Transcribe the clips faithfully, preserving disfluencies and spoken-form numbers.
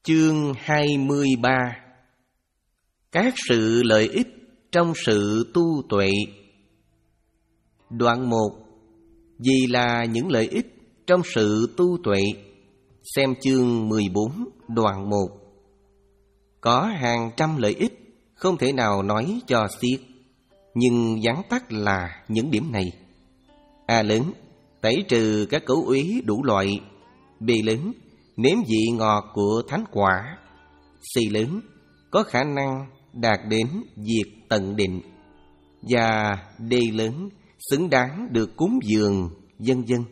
Chương hai mươi ba. Các sự lợi ích trong sự tu tuệ. Đoạn một. Gì là những lợi ích trong sự tu tuệ? Xem chương mười bốn đoạn một. Có hàng trăm lợi ích, không thể nào nói cho xiết, nhưng vắn tắt là những điểm này. A lớn, tẩy trừ các cấu uế đủ loại. B lớn, nếm vị ngọt của thánh quả. C lớn, có khả năng đạt đến diệt tận định. Và D lớn, xứng đáng được cúng dường, vân vân.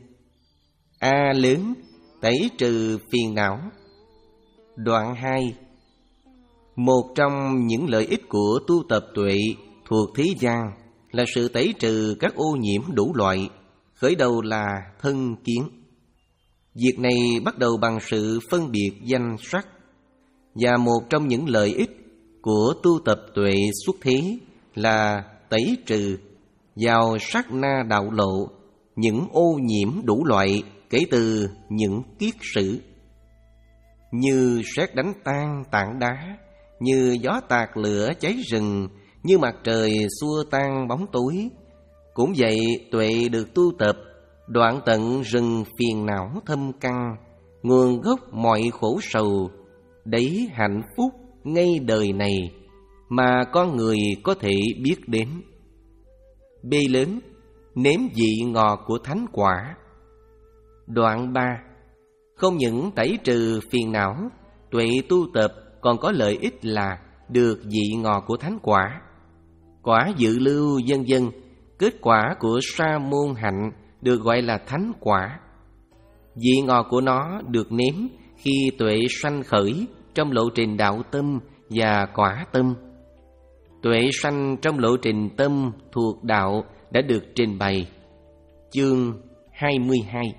A lớn, tẩy trừ phiền não. Đoạn hai. Một trong những lợi ích của tu tập tuệ thuộc thế gian là sự tẩy trừ các ô nhiễm đủ loại, khởi đầu là thân kiến. Việc này bắt đầu bằng sự phân biệt danh sắc. Và một trong những lợi ích của tu tập tuệ xuất thế là tẩy trừ vào sát na đạo lộ những ô nhiễm đủ loại kể từ những kiết sử. Như sét đánh tan tảng đá, như gió tạt lửa cháy rừng, như mặt trời xua tan bóng tối. Cũng vậy, tuệ được tu tập đoạn tận rừng phiền não thâm căn, nguồn gốc mọi khổ sầu, đấy hạnh phúc ngay đời này mà con người có thể biết đến. B lớn, nếm vị ngọt của thánh quả. Đoạn ba. Không những tẩy trừ phiền não, tuệ tu tập còn có lợi ích là được vị ngọt của thánh quả. Quả dự lưu vân vân, kết quả của sa môn hạnh được gọi là thánh quả. Vị ngọt của nó được nếm khi tuệ sanh khởi trong lộ trình đạo tâm và quả tâm. Tuệ sanh trong lộ trình tâm thuộc đạo đã được trình bày. Chương hai mươi hai.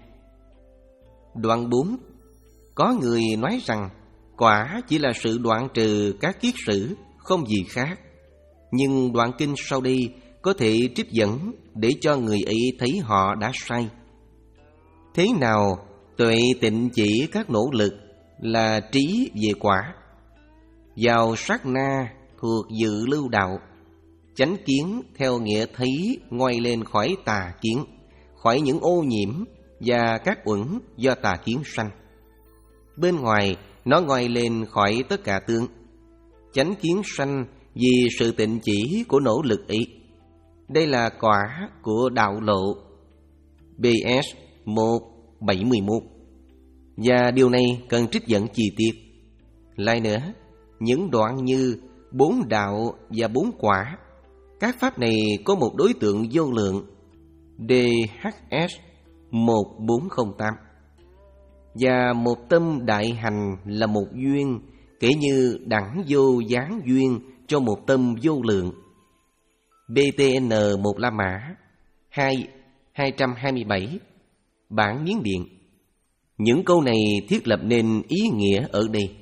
Đoạn bốn. Có người nói rằng quả chỉ là sự đoạn trừ các kiết sử, không gì khác. Nhưng đoạn kinh sau đây có thể trích dẫn để cho người ấy thấy họ đã sai. Thế nào tuệ tịnh chỉ các nỗ lực là trí về quả? Vào sát na thuộc dự lưu đạo, chánh kiến theo nghĩa thấy ngoi lên khỏi tà kiến, khỏi những ô nhiễm và các uẩn do tà kiến sanh. Bên ngoài nó ngoi lên khỏi tất cả tướng. Chánh kiến sanh vì sự tịnh chỉ của nỗ lực ấy. Đây là quả của đạo lộ. B S một bảy mươi mốt. Và điều này cần trích dẫn chi tiết. Lại nữa, những đoạn như bốn đạo và bốn quả, các pháp này có một đối tượng vô lượng. D H S một bốn không tám. Và một tâm đại hành là một duyên, kể như đẳng vô gián duyên cho một tâm vô lượng. B T N một La Mã hai hai trăm hai mươi bảy. Bản Miến Điện. Những câu này thiết lập nên ý nghĩa ở đây.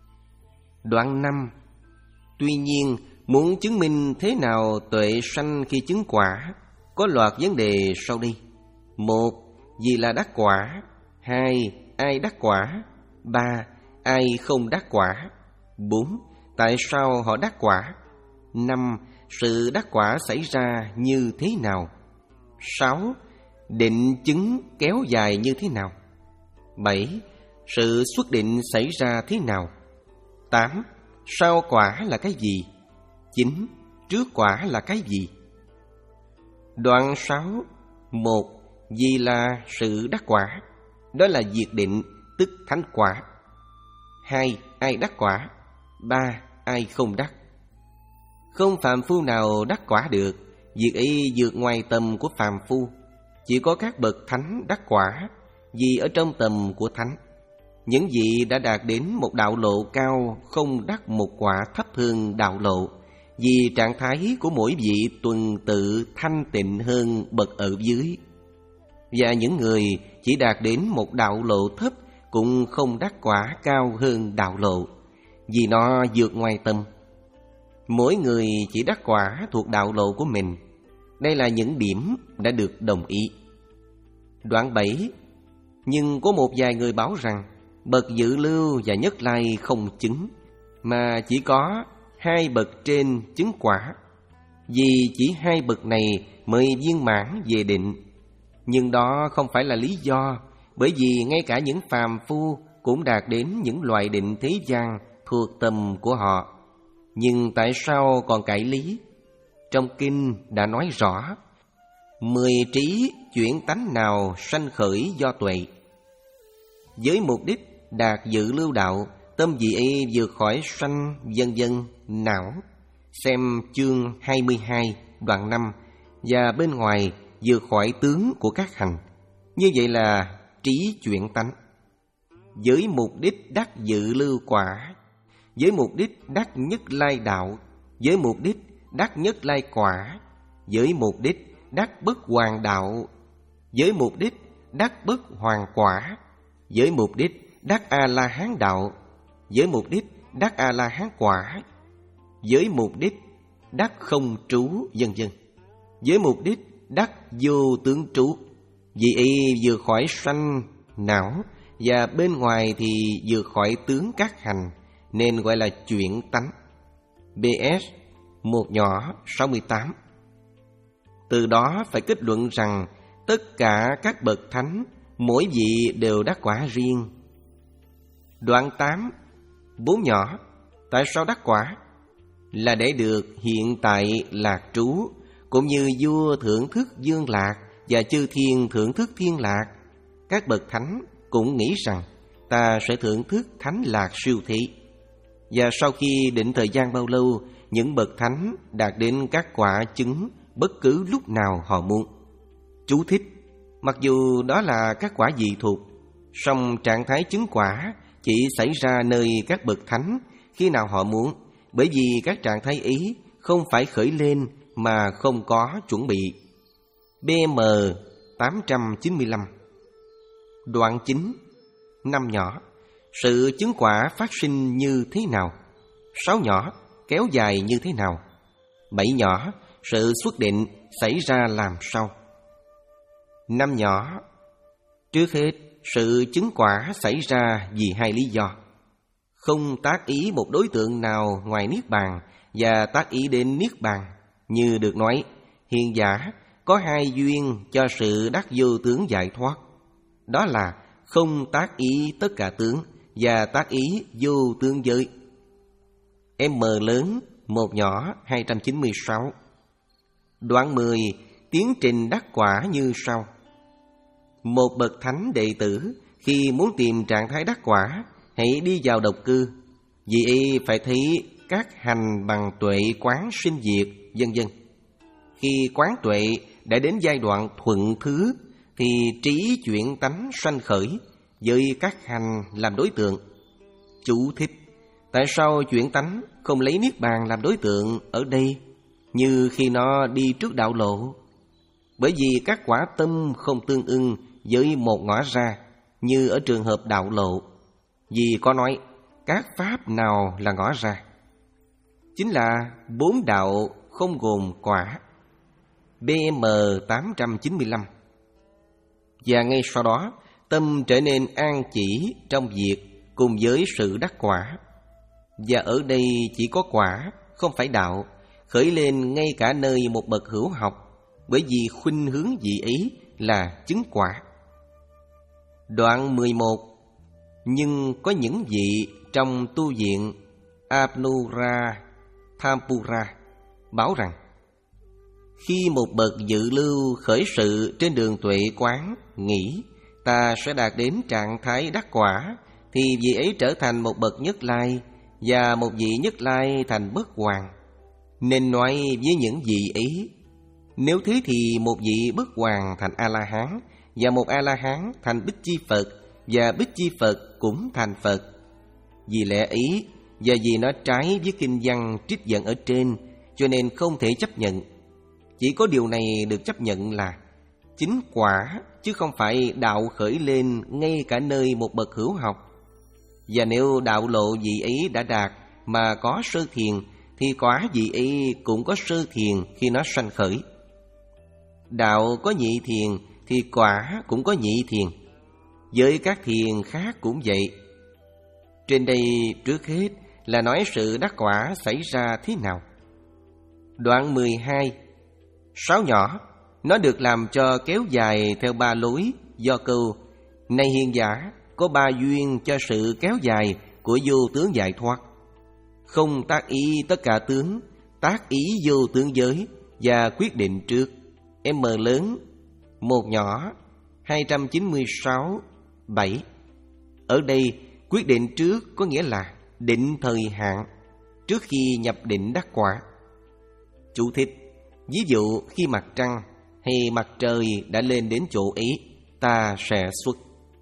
Đoạn năm. Tuy nhiên, muốn chứng minh thế nào tuệ sanh khi chứng quả, có loạt vấn đề sau đây. Một. Gì là đắc quả? Hai. Ai đắc quả? Ba. Ai không đắc quả? Bốn. Tại sao họ đắc quả? Năm. Sự đắc quả xảy ra như thế nào? Sáu. Định chứng kéo dài như thế nào? Bảy. Sự xuất định xảy ra thế nào? Tám. Sau quả là cái gì? Chín. Trước quả là cái gì? Đoạn sáu. Một. Gì là sự đắc quả? Đó là diệt định, tức thánh quả. Hai. Ai đắc quả? Ba. Ai không đắc? Không phàm phu nào đắc quả được, việc ấy vượt ngoài tầm của phàm phu. Chỉ có các bậc thánh đắc quả, vì ở trong tầm của thánh. Những vị đã đạt đến một đạo lộ cao không đắc một quả thấp hơn đạo lộ, vì trạng thái của mỗi vị tuần tự thanh tịnh hơn bậc ở dưới. Và những người chỉ đạt đến một đạo lộ thấp cũng không đắc quả cao hơn đạo lộ, vì nó vượt ngoài tâm. Mỗi người chỉ đắc quả thuộc đạo lộ của mình. Đây là những điểm đã được đồng ý. Đoạn bảy. Nhưng có một vài người bảo rằng bậc dự lưu và nhất lai không chứng, mà chỉ có hai bậc trên chứng quả. Vì chỉ hai bậc này mới viên mãn về định. Nhưng đó không phải là lý do, bởi vì ngay cả những phàm phu cũng đạt đến những loại định thế gian thuộc tầm của họ. Nhưng tại sao còn cãi lý? Trong kinh đã nói rõ, mười trí chuyển tánh nào sanh khởi do tuệ. Với mục đích đạt dự lưu đạo, tâm vị ấy vượt khỏi sanh vân vân não. Xem chương hai mươi hai đoạn năm. Và bên ngoài vượt khỏi tướng của các hành. Như vậy là trí chuyển tánh. Với mục đích đắc dự lưu quả, với mục đích đắc nhất lai đạo, với mục đích đắc nhất lai quả, với mục đích đắc bất hoàn đạo, với mục đích đắc bất hoàn quả, với mục đích đắc A-la-hán đạo, với mục đích đắc A-la-hán quả, với mục đích đắc không trú, vân vân. Với mục đích đắc vô tướng trú, vì y vượt khỏi sanh não, và bên ngoài thì vượt khỏi tướng các hành, nên gọi là chuyển tánh. bê ét một nhỏ sáu mươi tám. Từ đó phải kết luận rằng tất cả các bậc thánh, mỗi vị đều đắc quả riêng. Đoạn tám bốn nhỏ. Tại sao đắc quả? Là để được hiện tại lạc trú, cũng như vua thưởng thức dương lạc và chư thiên thưởng thức thiên lạc. Các bậc thánh cũng nghĩ rằng ta sẽ thưởng thức thánh lạc siêu thị. Và sau khi định thời gian bao lâu, những bậc thánh đạt đến các quả chứng bất cứ lúc nào họ muốn. Chú thích: mặc dù đó là các quả dị thục, song trạng thái chứng quả chỉ xảy ra nơi các bậc thánh khi nào họ muốn, bởi vì các trạng thái ý không phải khởi lên mà không có chuẩn bị. bê em tám trăm chín mươi lăm. Đoạn chín. Năm nhỏ. Sự chứng quả phát sinh như thế nào? Sáu nhỏ. Kéo dài như thế nào? Bảy nhỏ. Sự xuất định xảy ra làm sao? Năm nhỏ. Trước hết, sự chứng quả xảy ra vì hai lý do: không tác ý một đối tượng nào ngoài Niết Bàn, và tác ý đến Niết Bàn. Như được nói, hiền giả có hai duyên cho sự đắc vô tướng giải thoát. Đó là không tác ý tất cả tướng và tác ý vô tướng giới. M lớn một nhỏ hai trăm chín mươi sáu. Đoạn mười. Tiến trình đắc quả như sau. Một bậc thánh đệ tử khi muốn tìm trạng thái đắc quả, hãy đi vào độc cư, vì y phải thấy các hành bằng tuệ quán sinh diệt, vân vân. Khi quán tuệ đã đến giai đoạn thuận thứ, thì trí chuyển tánh sanh khởi với các hành làm đối tượng. Chú thích: tại sao chuyển tánh không lấy Niết Bàn làm đối tượng ở đây, như khi nó đi trước đạo lộ? Bởi vì các quả tâm không tương ưng với một ngõ ra, như ở trường hợp đạo lộ. Vì có nói các pháp nào là ngõ ra, chính là bốn đạo không gồm quả. bê em tám trăm chín mươi lăm. Và ngay sau đó, tâm trở nên an chỉ trong việc cùng với sự đắc quả. Và ở đây chỉ có quả, không phải đạo, khởi lên ngay cả nơi một bậc hữu học, bởi vì khuynh hướng vị ý là chứng quả. Đoạn mười một. Nhưng có những vị trong tu viện Apnura Thampura báo rằng, khi một bậc dự lưu khởi sự trên đường tuệ quán, nghĩ ta sẽ đạt đến trạng thái đắc quả, thì vị ấy trở thành một bậc nhất lai, và một vị nhất lai thành bất hoàn. Nên nói với những vị ấy, nếu thế thì một vị bất hoàn thành A-la-hán, và một A-la-hán thành Bích Chi Phật, và Bích Chi Phật cũng thành Phật. Vì lẽ ấy, và vì nó trái với kinh văn trích dẫn ở trên, cho nên không thể chấp nhận. Chỉ có điều này được chấp nhận là chính quả, chứ không phải đạo khởi lên ngay cả nơi một bậc hữu học. Và nếu đạo lộ vị ấy đã đạt mà có sơ thiền, thì quả vị ấy cũng có sơ thiền khi nó sanh khởi. Đạo có nhị thiền thì quả cũng có nhị thiền. Với các thiền khác cũng vậy, Trên đây trước hết là nói sự đắc quả xảy ra thế nào. Đoạn mười hai. Sáu nhỏ, nó được làm cho kéo dài theo ba lối do câu: này hiền giả, có ba duyên cho sự kéo dài của vô tướng giải thoát. Không tác ý tất cả tướng, tác ý vô tướng giới và quyết định trước. M lớn, một nhỏ, hai trăm chín mươi sáu, bảy. Ở đây quyết định trước có nghĩa là định thời hạn trước khi nhập định đắc quả. Chú thích: ví dụ khi mặt trăng hay mặt trời đã lên đến chỗ ấy, ta sẽ xuất.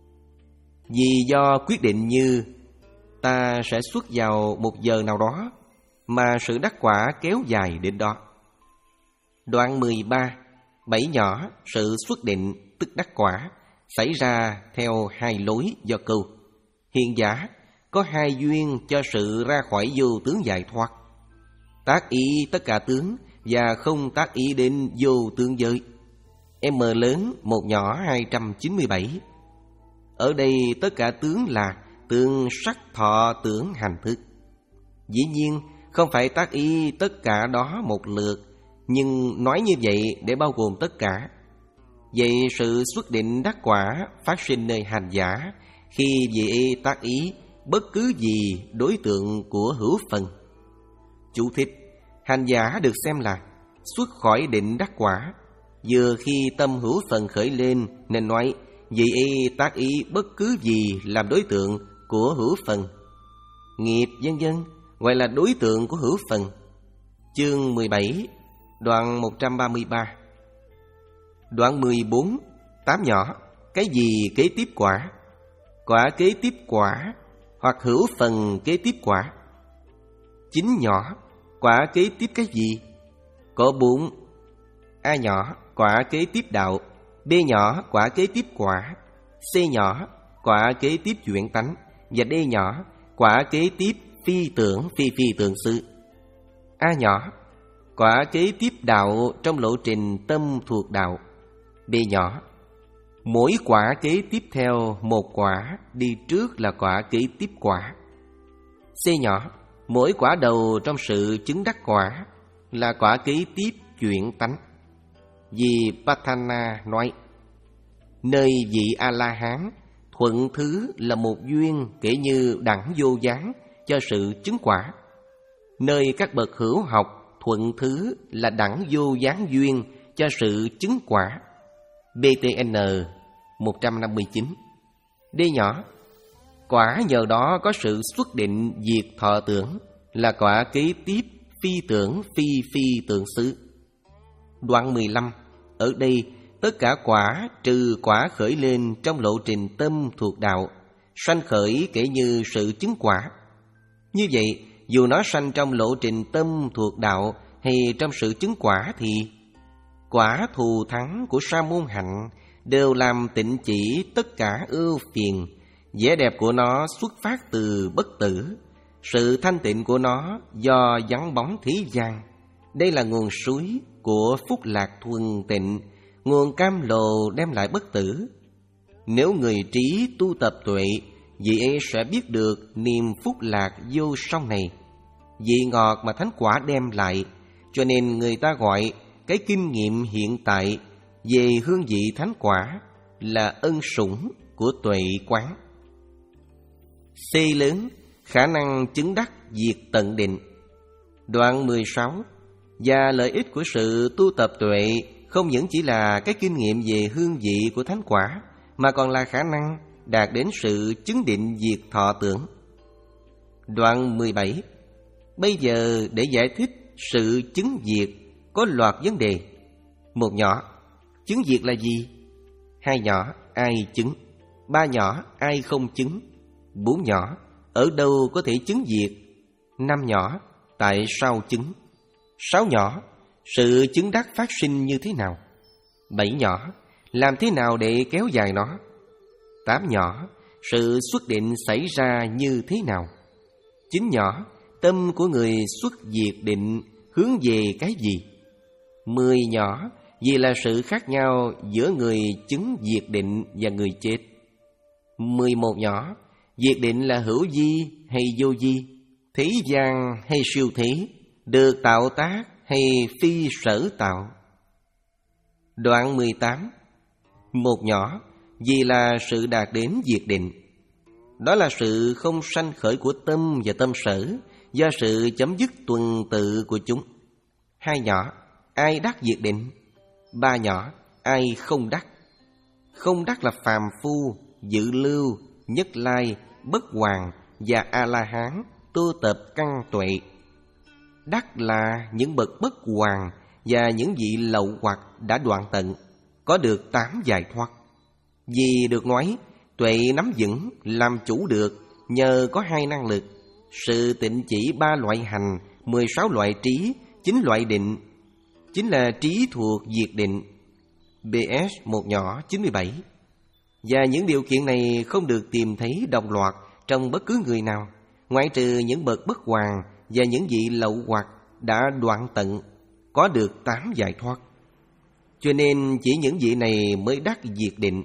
Vì do quyết định như ta sẽ xuất vào một giờ nào đó mà sự đắc quả kéo dài đến đó. Đoạn mười ba. Bảy nhỏ, sự xuất định tức đắc quả xảy ra theo hai lối do câu: hiền giả, có hai duyên cho sự ra khỏi vô tướng giải thoát. Tác ý tất cả tướng và không tác ý đến vô tướng giới. M lớn, một nhỏ, hai trăm chín mươi bảy. Ở đây tất cả tướng là tướng sắc thọ tưởng hành thức. Dĩ nhiên không phải tác ý tất cả đó một lượt, nhưng nói như vậy để bao gồm tất cả. Vậy sự xuất định đắc quả phát sinh nơi hành giả khi vị tác ý bất cứ gì đối tượng của hữu phần. Chú thích: hành giả được xem là xuất khỏi định đắc quả vừa khi tâm hữu phần khởi lên, nên nói vị tác ý bất cứ gì làm đối tượng của hữu phần. Nghiệp vân vân gọi là đối tượng của hữu phần. Chương mười bảy, đoạn một trăm ba mươi ba. Đoạn mười bốn. Tám nhỏ, cái gì kế tiếp quả? Quả kế tiếp quả hoặc hữu phần kế tiếp quả. Chín nhỏ, quả kế tiếp cái gì? Có bốn. A nhỏ, quả kế tiếp đạo. B nhỏ, quả kế tiếp quả. C nhỏ, quả kế tiếp chuyển tánh. Và D nhỏ, quả kế tiếp phi tưởng phi phi tưởng sự. A nhỏ, quả kế tiếp đạo trong lộ trình tâm thuộc đạo. B nhỏ, mỗi quả kế tiếp theo một quả đi trước là quả kế tiếp quả. C nhỏ, mỗi quả đầu trong sự chứng đắc quả là quả kế tiếp chuyển tánh. Vì Patana nói: nơi vị A-la-hán, thuận thứ là một duyên kể như đẳng vô gián cho sự chứng quả. Nơi các bậc hữu học, thuận thứ là đẳng vô gián duyên cho sự chứng quả. bê tê en một trăm năm mươi chín. D nhỏ, quả nhờ đó có sự xuất định diệt thọ tưởng là quả kế tiếp phi tưởng phi phi tưởng xứ. Đoạn mười lăm. Ở đây tất cả quả trừ quả khởi lên trong lộ trình tâm thuộc đạo sanh khởi kể như sự chứng quả. Như vậy, dù nó sanh trong lộ trình tâm thuộc đạo hay trong sự chứng quả thì quả thù thắng của sa môn hạnh đều làm tịnh chỉ tất cả ưu phiền. Vẻ đẹp của nó xuất phát từ bất tử, sự thanh tịnh của nó do vắng bóng thế gian. Đây là nguồn suối của phúc lạc thuần tịnh, nguồn cam lồ đem lại bất tử. Nếu người trí tu tập tuệ, vị ấy sẽ biết được niềm phúc lạc vô song này, vị ngọt mà thánh quả đem lại. Cho nên người ta gọi cái kinh nghiệm hiện tại về hương vị thánh quả là ân sủng của tuệ quán. C lớn, khả năng chứng đắc diệt tận định. Đoạn mười sáu. Và lợi ích của sự tu tập tuệ không những chỉ là cái kinh nghiệm về hương vị của thánh quả, mà còn là khả năng đạt đến sự chứng định diệt thọ tưởng. Đoạn mười bảy. Bây giờ để giải thích sự chứng diệt có loạt vấn đề. Một nhỏ, chứng diệt là gì? Hai nhỏ, ai chứng? Ba nhỏ, ai không chứng? Bốn nhỏ, ở đâu có thể chứng diệt? Năm nhỏ, tại sao chứng? Sáu nhỏ, sự chứng đắc phát sinh như thế nào? Bảy nhỏ, làm thế nào để kéo dài nó? Tám nhỏ, sự xuất định xảy ra như thế nào? Chín nhỏ, tâm của người xuất diệt định hướng về cái gì? Mười nhỏ, vì là sự khác nhau giữa người chứng diệt định và người chết. Mười một nhỏ, Diệt định là hữu vi hay vô vi, thế gian hay siêu thế, được tạo tác hay phi sở tạo. Đoạn mười tám. Một nhỏ, vì là sự đạt đến diệt định. Đó là sự không sanh khởi của tâm và tâm sở, do sự chấm dứt tuần tự của chúng. Hai nhỏ, ai đắc diệt định? Ba nhỏ, ai không đắc? Không đắc là phàm phu, dự lưu, nhất lai, bất hoàn và A-la-hán, tu tập căn tuệ. Đắc là những bậc bất hoàn và những vị lậu hoặc đã đoạn tận, có được tám giải thoát. Vì được nói, tuệ nắm vững, làm chủ được, nhờ có hai năng lực: sự tịnh chỉ ba loại hành, mười sáu loại trí, chín loại định, chính là trí thuộc diệt định. bê ét một nhỏ chín mươi bảy. Và những điều kiện này không được tìm thấy đồng loạt trong bất cứ người nào, ngoại trừ những bậc bất hoàn và những vị lậu hoặc đã đoạn tận, có được tám giải thoát. Cho nên chỉ những vị này mới đắc diệt định.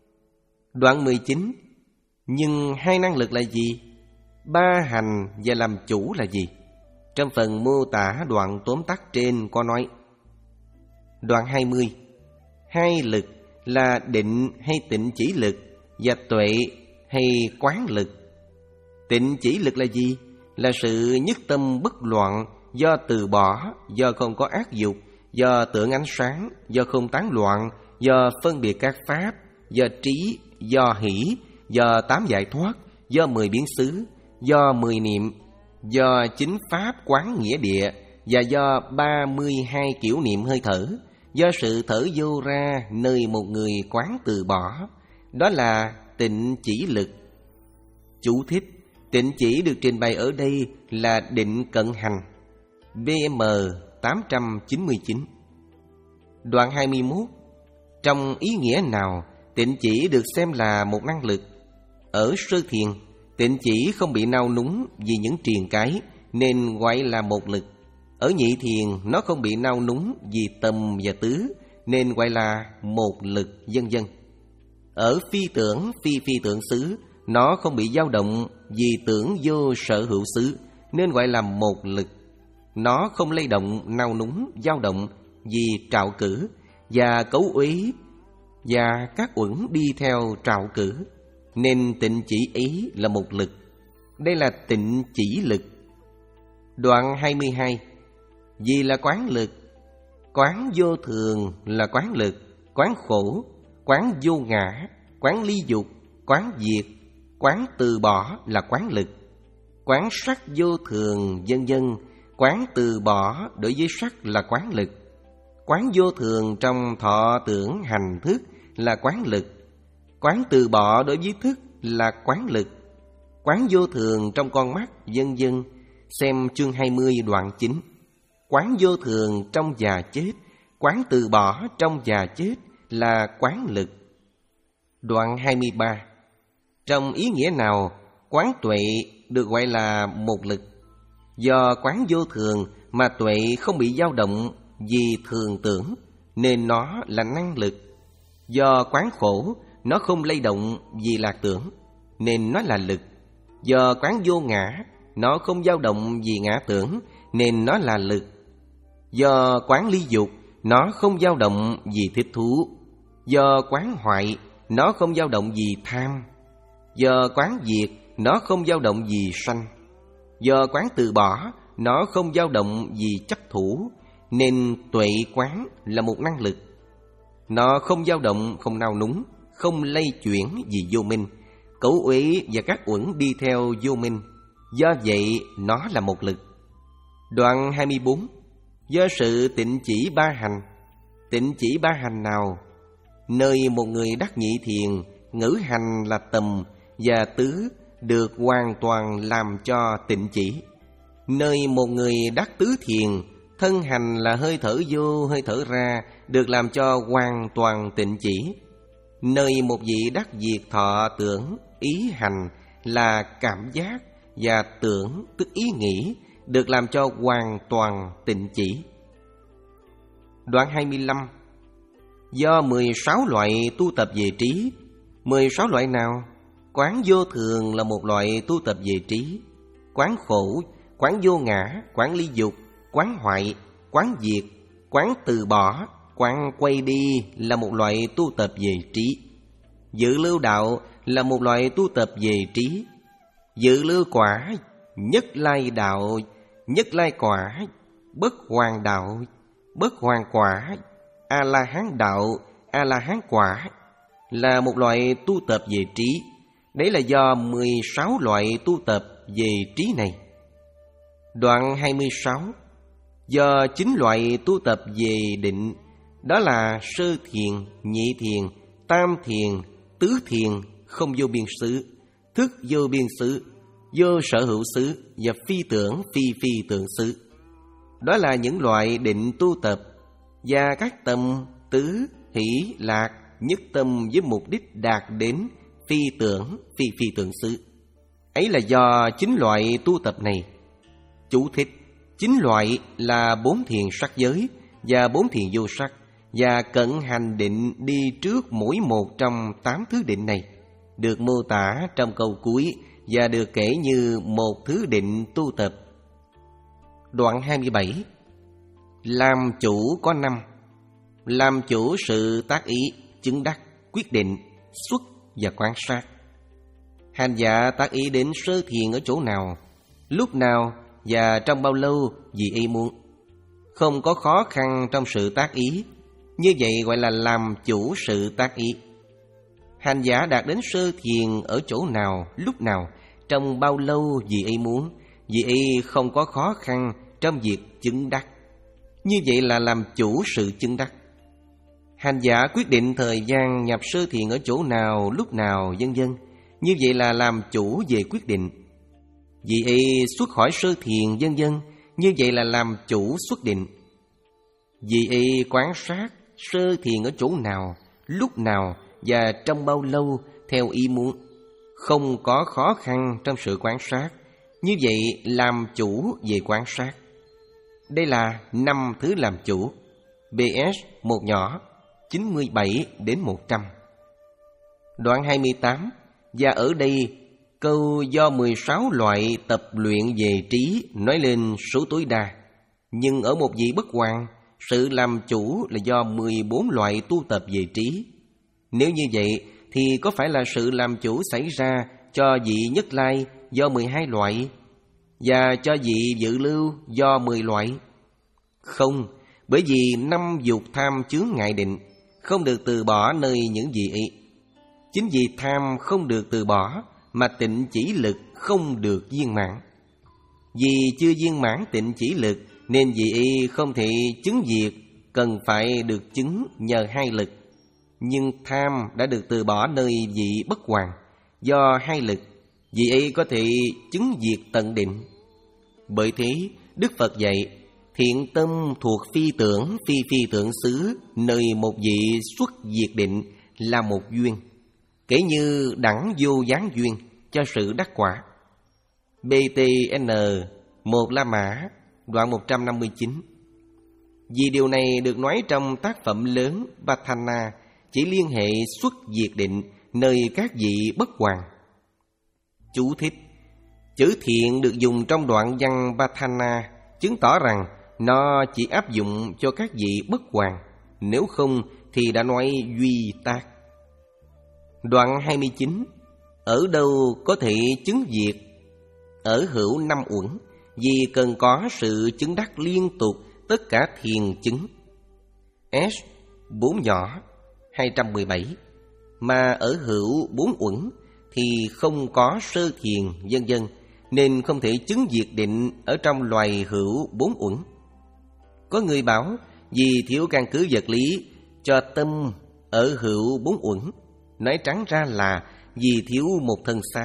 Đoạn mười chín. Nhưng hai năng lực là gì? Ba hành và làm chủ là gì? Trong phần mô tả đoạn tóm tắt trên có nói. Đoạn hai mươi. Hai lực là định hay tịnh chỉ lực, và tuệ hay quán lực. Tịnh chỉ lực là gì? Là sự nhất tâm bất loạn, do từ bỏ, do không có ác dục, do tưởng ánh sáng, do không tán loạn, do phân biệt các pháp, do trí, do hỷ, do tám giải thoát, do mười biến xứ, do mười niệm, do chính pháp quán nghĩa địa, và do ba mươi hai kiểu niệm hơi thở, do sự thở vô ra nơi một người quán từ bỏ. Đó là tịnh chỉ lực. Chú thích: tịnh chỉ được trình bày ở đây là định cận hành. bê em tám trăm chín mươi chín. Đoạn hai mươi mốt. Trong ý nghĩa nào tịnh chỉ được xem là một năng lực? Ở sơ thiền, tịnh chỉ không bị nao núng vì những triền cái nên gọi là một lực. Ở nhị thiền, nó không bị nao núng vì tâm và tứ nên gọi là một lực, vân vân. Ở phi tưởng, phi phi tưởng xứ, nó không bị dao động vì tưởng vô sở hữu xứ nên gọi là một lực. Nó không lay động, nao núng, dao động vì trạo cử và cấu uế và các uẩn đi theo trạo cử, nên tịnh chỉ ý là một lực. Đây là tịnh chỉ lực. Đoạn hai mươi hai. Vì là quán lực. Quán vô thường là quán lực, quán khổ, quán vô ngã, quán ly dục, quán diệt, quán từ bỏ là quán lực. Quán sắc vô thường, vân vân, quán từ bỏ đối với sắc là quán lực. Quán vô thường trong thọ tưởng hành thức là quán lực. Quán từ bỏ đối với thức là quán lực. Quán vô thường trong con mắt, vân vân. Xem chương hai mươi đoạn chín. Quán vô thường trong già chết, quán từ bỏ trong già chết là quán lực. Đoạn hai mươi ba. Trong ý nghĩa nào quán tuệ được gọi là một lực? Do quán vô thường mà tuệ không bị dao động vì thường tưởng nên nó là năng lực. Do quán khổ, nó không lay động vì lạc tưởng nên nó là lực. Do quán vô ngã, nó không dao động vì ngã tưởng nên nó là lực. Do quán ly dục, nó không dao động vì thích thú. Do quán hoại, nó không dao động vì tham. Do quán diệt, nó không dao động vì sanh. Do quán từ bỏ, nó không dao động vì chấp thủ, nên tuệ quán là một năng lực. Nó không dao động, không nao núng, không lay chuyển vì vô minh, cấu uế và các uẩn đi theo vô minh. Do vậy nó là một lực. Đoạn hai mươi bốn. Do sự tịnh chỉ ba hành. Tịnh chỉ ba hành nào? Nơi một người đắc nhị thiền, ngữ hành là tầm và tứ được hoàn toàn làm cho tịnh chỉ. Nơi một người đắc tứ thiền, thân hành là hơi thở vô, hơi thở ra được làm cho hoàn toàn tịnh chỉ. Nơi một vị đắc diệt thọ tưởng, ý hành là cảm giác và tưởng tức ý nghĩ được làm cho hoàn toàn tịnh chỉ. Đoạn hai mươi lăm. Do mười sáu loại tu tập về trí. Mười sáu loại nào? Quán vô thường là một loại tu tập về trí. Quán khổ, quán vô ngã, quán ly dục, quán hoại, quán diệt, quán từ bỏ, quán quay đi là một loại tu tập về trí. Dự lưu đạo là một loại tu tập về trí. Dự lưu quả, nhất lai đạo, nhất lai quả, bất hoàn đạo, bất hoàn quả, A-la-hán đạo, A-la-hán quả là một loại tu tập về trí. Đấy là do mười sáu loại tu tập về trí này. Đoạn hai mươi sáu, do chín loại tu tập về định, đó là sơ thiền, nhị thiền, tam thiền, tứ thiền không vô biên xứ, thức vô biên xứ, vô sở hữu xứ và phi tưởng phi phi tưởng xứ. Đó là những loại định tu tập và các tâm tứ, hỷ, lạc, nhất tâm với mục đích đạt đến phi tưởng phi phi tưởng xứ. Ấy là do chín loại tu tập này. Chú thích: chín loại là bốn thiền sắc giới và bốn thiền vô sắc, và cận hành định đi trước mỗi một trong tám thứ định này, được mô tả trong câu cuối và được kể như một thứ định tu tập. Đoạn hai mươi bảy. Làm chủ có năm. Làm chủ sự tác ý, chứng đắc, quyết định, xuất và quan sát. Hành giả tác ý đến sơ thiền ở chỗ nào, lúc nào và trong bao lâu vì ý muốn. Không có khó khăn trong sự tác ý, như vậy gọi là làm chủ sự tác ý. Hành giả đạt đến sơ thiền ở chỗ nào, lúc nào, trong bao lâu vì ý muốn, vì ý không có khó khăn trong việc chứng đắc. Như vậy là làm chủ sự chứng đắc. Hành giả quyết định thời gian nhập sơ thiền ở chỗ nào, lúc nào, vân vân. Như vậy là làm chủ về quyết định. Vì ý xuất khỏi sơ thiền, vân vân. Như vậy là làm chủ xuất định. Vì ý quan sát sơ thiền ở chỗ nào, lúc nào và trong bao lâu theo ý muốn. Không có khó khăn trong sự quan sát. Như vậy làm chủ về quan sát. Đây là năm thứ làm chủ. bê ét một nhỏ, chín mươi bảy đến một trăm. Đoạn hai mươi tám. Và ở đây câu do mười sáu loại tập luyện về trí nói lên số tối đa. Nhưng ở một vị bất hoàn, sự làm chủ là do mười bốn loại tu tập về trí. Nếu như vậy thì có phải là sự làm chủ xảy ra cho vị nhất lai do mười hai loại và cho vị dự lưu do mười loại? Không, bởi vì năm dục tham chướng ngại định không được từ bỏ nơi những vị ý. Chính vì tham không được từ bỏ mà tịnh chỉ lực không được viên mãn. Vì chưa viên mãn tịnh chỉ lực nên vị ý không thể chứng diệt, cần phải được chứng nhờ hai lực. Nhưng tham đã được từ bỏ nơi vị bất hoàn, do hai lực, vị ý có thể chứng diệt tận định. Bởi thế Đức Phật dạy thiện tâm thuộc phi tưởng phi phi tưởng xứ, nơi một vị xuất diệt định là một duyên, kể như đẳng vô gián duyên cho sự đắc quả. bê tê en một La Mã, đoạn một trăm năm mươi chín. Vì điều này được nói trong tác phẩm lớn Patthana chỉ liên hệ xuất diệt định nơi các vị bất hoàn. Chú thích: chữ thiện được dùng trong đoạn văn Patthana chứng tỏ rằng nó chỉ áp dụng cho các vị bất hoàn, nếu không thì đã nói duy tác. Đoạn hai mươi chín. Ở đâu có thể chứng diệt? Ở hữu năm uẩn, vì cần có sự chứng đắc liên tục tất cả thiền chứng. S bốn nhỏ, hai trăm mười bảy. Mà ở hữu bốn uẩn thì không có sơ thiền, vân vân, nên không thể chứng diệt định ở trong loài hữu bốn uẩn. Có người bảo vì thiếu căn cứ vật lý cho tâm ở hữu bốn uẩn, nói trắng ra là vì thiếu một thân xác.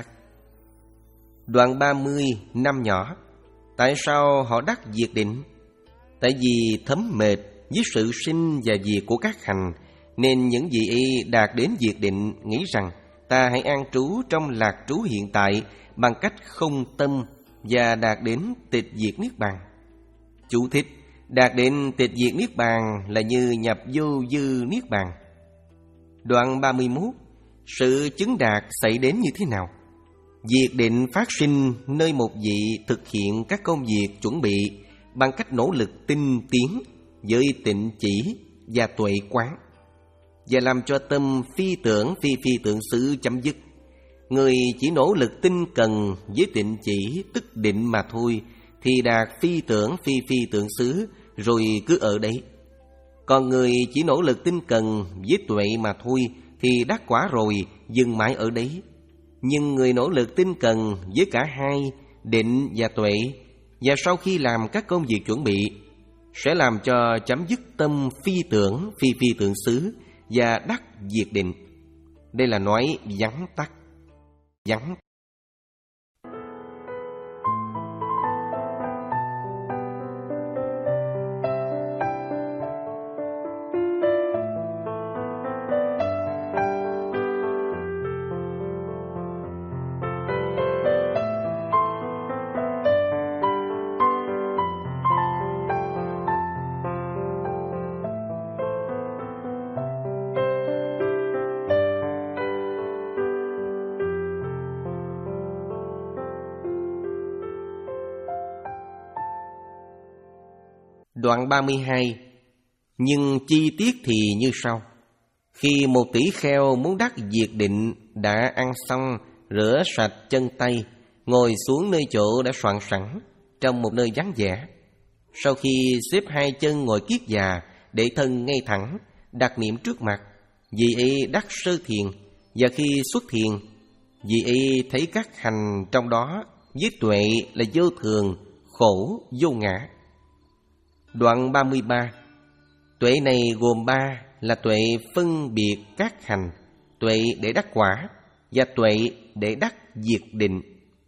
Đoạn ba mươi, năm nhỏ. Tại sao họ đắc diệt định? Tại vì thấm mệt với sự sinh và diệt của các hành, nên những vị y đạt đến diệt định nghĩ rằng ta hãy an trú trong lạc trú hiện tại bằng cách không tâm và đạt đến tịch diệt niết bàn. Chú thích: đạt đến tịch diệt niết bàn là như nhập vô dư niết bàn. Đoạn ba mươi mốt. sự chứng đạt xảy đến như thế nào? Diệt định phát sinh nơi một vị thực hiện các công việc chuẩn bị bằng cách nỗ lực tinh tiến với tịnh chỉ và tuệ quán, và làm cho tâm phi tưởng phi phi tưởng xứ chấm dứt. Người chỉ nỗ lực tinh cần với tịnh chỉ tức định mà thôi thì đạt phi tưởng phi phi tưởng xứ rồi cứ ở đấy. Còn người chỉ nỗ lực tinh cần với tuệ mà thôi thì đắc quả rồi dừng mãi ở đấy. Nhưng người nỗ lực tinh cần với cả hai, định và tuệ, và sau khi làm các công việc chuẩn bị, sẽ làm cho chấm dứt tâm phi tưởng phi phi tưởng xứ và đắc diệt định. Đây là nói vắn tắt. Vắn Đoạn ba mươi hai. Nhưng chi tiết thì như sau. Khi một tỷ kheo muốn đắc diệt định, đã ăn xong, rửa sạch chân tay, ngồi xuống nơi chỗ đã soạn sẵn trong một nơi vắng vẻ. Sau khi xếp hai chân ngồi kiết già, để thân ngay thẳng, đặt niệm trước mặt, vị ấy đắc sơ thiền. Và khi xuất thiền, vị ấy thấy các hành trong đó với tuệ là vô thường, khổ, vô ngã. Đoạn ba mươi ba. Tuệ này gồm ba là tuệ phân biệt các hành, tuệ để đắc quả và tuệ để đắc diệt định.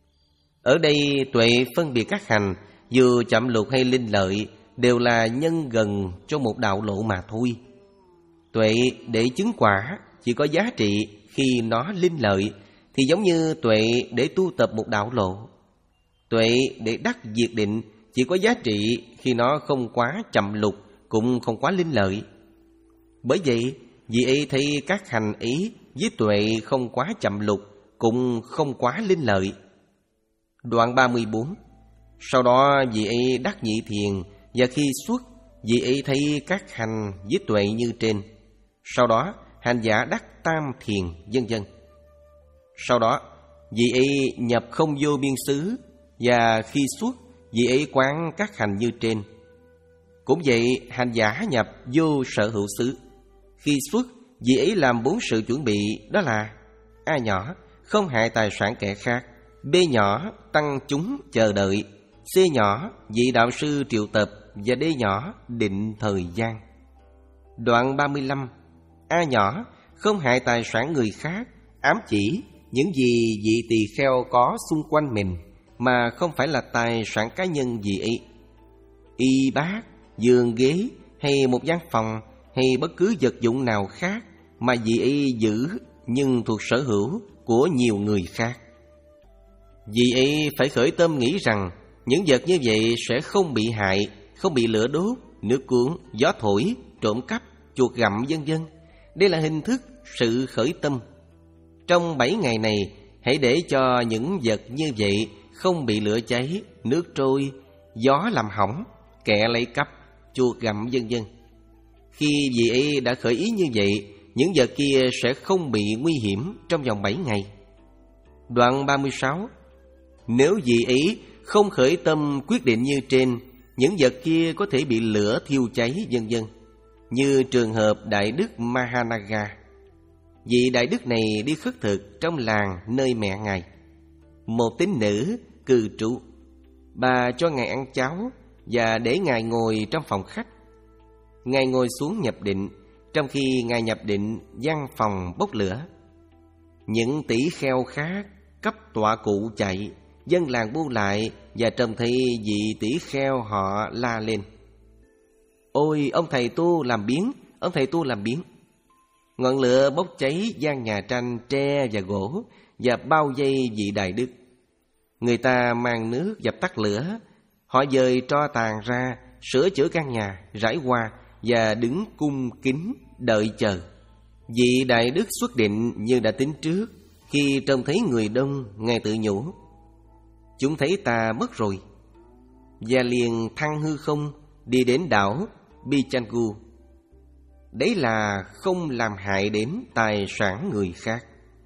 Ở đây tuệ phân biệt các hành, dù chậm lục hay linh lợi, đều là nhân gần cho một đạo lộ mà thôi. Tuệ để chứng quả chỉ có giá trị khi nó linh lợi, thì giống như tuệ để tu tập một đạo lộ. Tuệ để đắc diệt định chỉ có giá trị khi nó không quá chậm lục, cũng không quá linh lợi. Bởi vậy, vị ấy thấy các hành ý với tuệ không quá chậm lục, cũng không quá linh lợi. Đoạn ba mươi bốn. Sau đó vị ấy đắc nhị thiền, và khi xuất, vị ấy thấy các hành với tuệ như trên. Sau đó, hành giả đắc tam thiền, vân vân. Sau đó, vị ấy nhập không vô biên xứ, và khi xuất, vị ấy quán các hành như trên. Cũng vậy, hành giả nhập vô sở hữu xứ. Khi xuất, vị ấy làm bốn sự chuẩn bị, đó là: A nhỏ, không hại tài sản kẻ khác; B nhỏ, tăng chúng chờ đợi; C nhỏ, vị đạo sư triệu tập; và D nhỏ, định thời gian. Đoạn ba mươi lăm. A nhỏ, không hại tài sản người khác, ám chỉ những gì vị tỳ kheo có xung quanh mình, mà không phải là tài sản cá nhân vị ấy. Y bát, giường ghế, hay một gian phòng, hay bất cứ vật dụng nào khác mà vị ấy giữ nhưng thuộc sở hữu của nhiều người khác. Vị ấy phải khởi tâm nghĩ rằng những vật như vậy sẽ không bị hại, không bị lửa đốt, nước cuốn, gió thổi, trộm cắp, chuột gặm, vân vân. Đây là hình thức sự khởi tâm. Trong bảy ngày này, hãy để cho những vật như vậy không bị lửa cháy, nước trôi, gió làm hỏng, kẻ lấy cắp, chuột gặm, vân vân. Khi vị ấy đã khởi ý như vậy, những vật kia sẽ không bị nguy hiểm trong vòng bảy ngày. Đoạn ba mươi sáu. Nếu vị ấy không khởi tâm quyết định như trên, những vật kia có thể bị lửa thiêu cháy, vân vân. Như trường hợp Đại Đức Mahanaga. Vị Đại Đức này đi khất thực trong làng nơi mẹ Ngài. Một tín nữ cư trú. Bà cho Ngài ăn cháo và để Ngài ngồi trong phòng khách. Ngài ngồi xuống nhập định. Trong khi Ngài nhập định, gian phòng bốc lửa. Những tỷ kheo khác cấp tọa cụ chạy, dân làng bu lại và trông thấy vị tỷ kheo họ la lên: Ôi ông thầy tu làm biếng, ông thầy tu làm biếng. Ngọn lửa bốc cháy gian nhà tranh tre và gỗ và bao vây vị Đại Đức. Người ta mang nước dập tắt lửa. Họ dời tro tàn ra, sửa chữa căn nhà, rải hoa và đứng cung kính đợi chờ. Vị đại đức xuất định như đã tính trước, khi trông thấy người đông, ngài tự nhủ: chúng thấy ta mất rồi. Và liền thăng hư không, đi đến đảo Bichangu. Đấy là không làm hại đến tài sản người khác.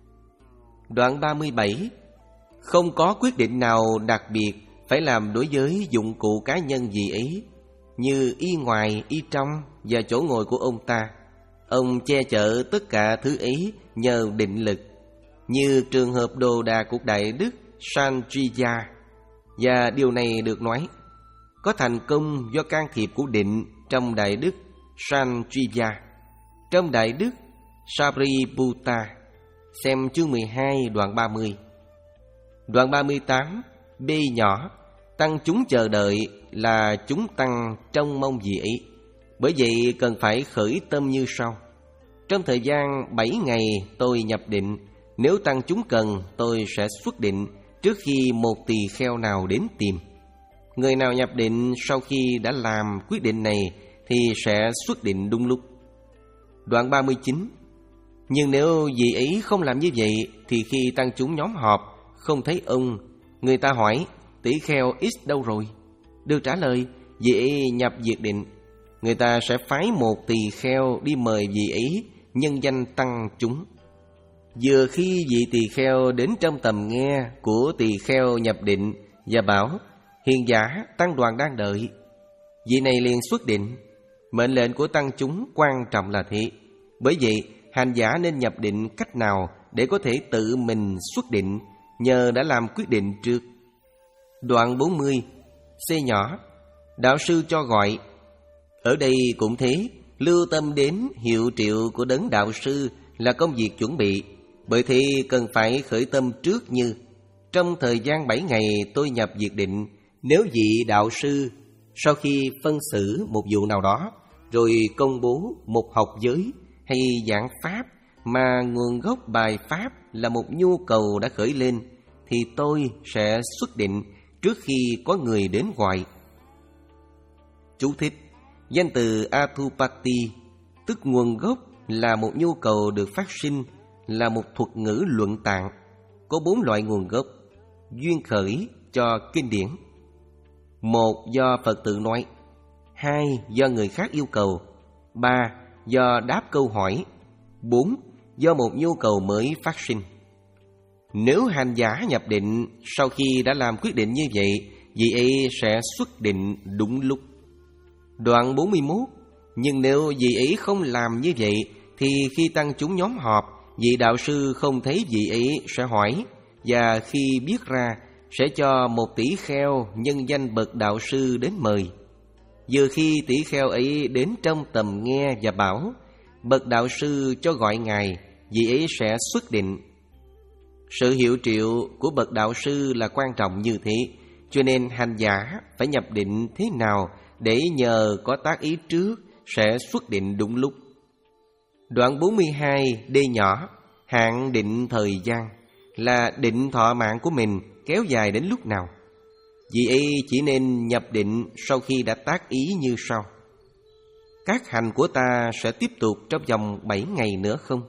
Đoạn ba mươi bảy. Không có quyết định nào đặc biệt phải làm đối với dụng cụ cá nhân gì ấy, như y ngoài, y trong và chỗ ngồi của ông ta. Ông che chở tất cả thứ ấy nhờ định lực, như trường hợp đồ đạc của Đại đức Sanjaya. Và điều này được nói có thành công do can thiệp của định trong Đại đức Sanjaya. Trong Đại đức Sariputta, xem chương mười hai đoạn ba mươi. Đoạn ba mươi tám, B nhỏ. Tăng chúng chờ đợi là chúng tăng trông mong gì ấy. Bởi vậy cần phải khởi tâm như sau: trong thời gian bảy ngày tôi nhập định, nếu tăng chúng cần tôi sẽ xuất định trước khi một tỳ kheo nào đến tìm. Người nào nhập định sau khi đã làm quyết định này thì sẽ xuất định đúng lúc. Đoạn ba mươi chín. Nhưng nếu vị ấy không làm như vậy thì khi tăng chúng nhóm họp không thấy ông, người ta hỏi: tỷ kheo X đâu rồi? Được trả lời: vị ấy nhập diệt định. Người ta sẽ phái một tỳ kheo đi mời vị ấy nhân danh tăng chúng. Vừa khi vị tỳ kheo đến trong tầm nghe của tỳ kheo nhập định và bảo: hiền giả, tăng đoàn đang đợi, vị này liền xuất định. Mệnh lệnh của tăng chúng quan trọng là thế. Bởi vậy hành giả nên nhập định cách nào để có thể tự mình xuất định, nhờ đã làm quyết định trước. Đoạn bốn mươi. C nhỏ. Đạo sư cho gọi. Ở đây cũng thế, lưu tâm đến hiệu triệu của đấng đạo sư là công việc chuẩn bị. Bởi thế cần phải khởi tâm trước, như trong thời gian bảy ngày tôi nhập diệt định. Nếu vị đạo sư sau khi phân xử một vụ nào đó, rồi công bố một học giới hay giảng pháp mà nguồn gốc bài pháp là một nhu cầu đã khởi lên, thì tôi sẽ xuất định trước khi có người đến gọi. Chú thích: danh từ Athupati, tức nguồn gốc, là một nhu cầu được phát sinh, là một thuật ngữ luận tạng. Có bốn loại nguồn gốc: duyên khởi cho kinh điển, một do Phật tự nói, hai do người khác yêu cầu, ba do đáp câu hỏi, bốn do một nhu cầu mới phát sinh. Nếu hành giả nhập định sau khi đã làm quyết định như vậy, vị ấy sẽ xuất định đúng lúc. Đoạn bốn mươi mốt. Nhưng nếu vị ấy không làm như vậy, thì khi tăng chúng nhóm họp, vị đạo sư không thấy vị ấy sẽ hỏi, và khi biết ra sẽ cho một tỷ kheo nhân danh bậc đạo sư đến mời. Vừa khi tỷ kheo ấy đến trong tầm nghe và bảo: bậc đạo sư cho gọi ngài, vị ấy sẽ xuất định. Sự hiệu triệu của bậc đạo sư là quan trọng như thế, cho nên hành giả phải nhập định thế nào để nhờ có tác ý trước sẽ xuất định đúng lúc. Đoạn bốn mươi hai, D nhỏ. Hạn định thời gian là định thọ mạng của mình kéo dài đến lúc nào. Vị ấy chỉ nên nhập định sau khi đã tác ý như sau: các hành của ta sẽ tiếp tục trong vòng bảy ngày nữa không?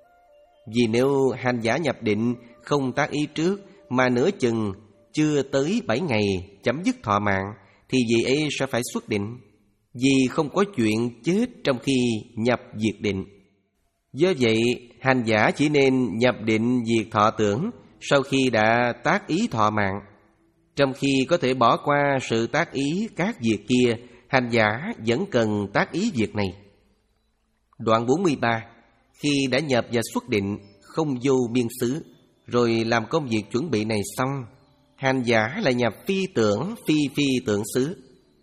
Vì nếu hành giả nhập định không tác ý trước, mà nửa chừng chưa tới bảy ngày chấm dứt thọ mạng, thì vị ấy sẽ phải xuất định, vì không có chuyện chết trong khi nhập diệt định. Do vậy, hành giả chỉ nên nhập định diệt thọ tưởng sau khi đã tác ý thọ mạng. Trong khi có thể bỏ qua sự tác ý các việc kia, hành giả vẫn cần tác ý việc này. Đoạn bốn mươi ba. Khi đã nhập và xuất định không vô biên xứ, rồi làm công việc chuẩn bị này xong, hành giả lại nhập phi tưởng phi phi tưởng xứ.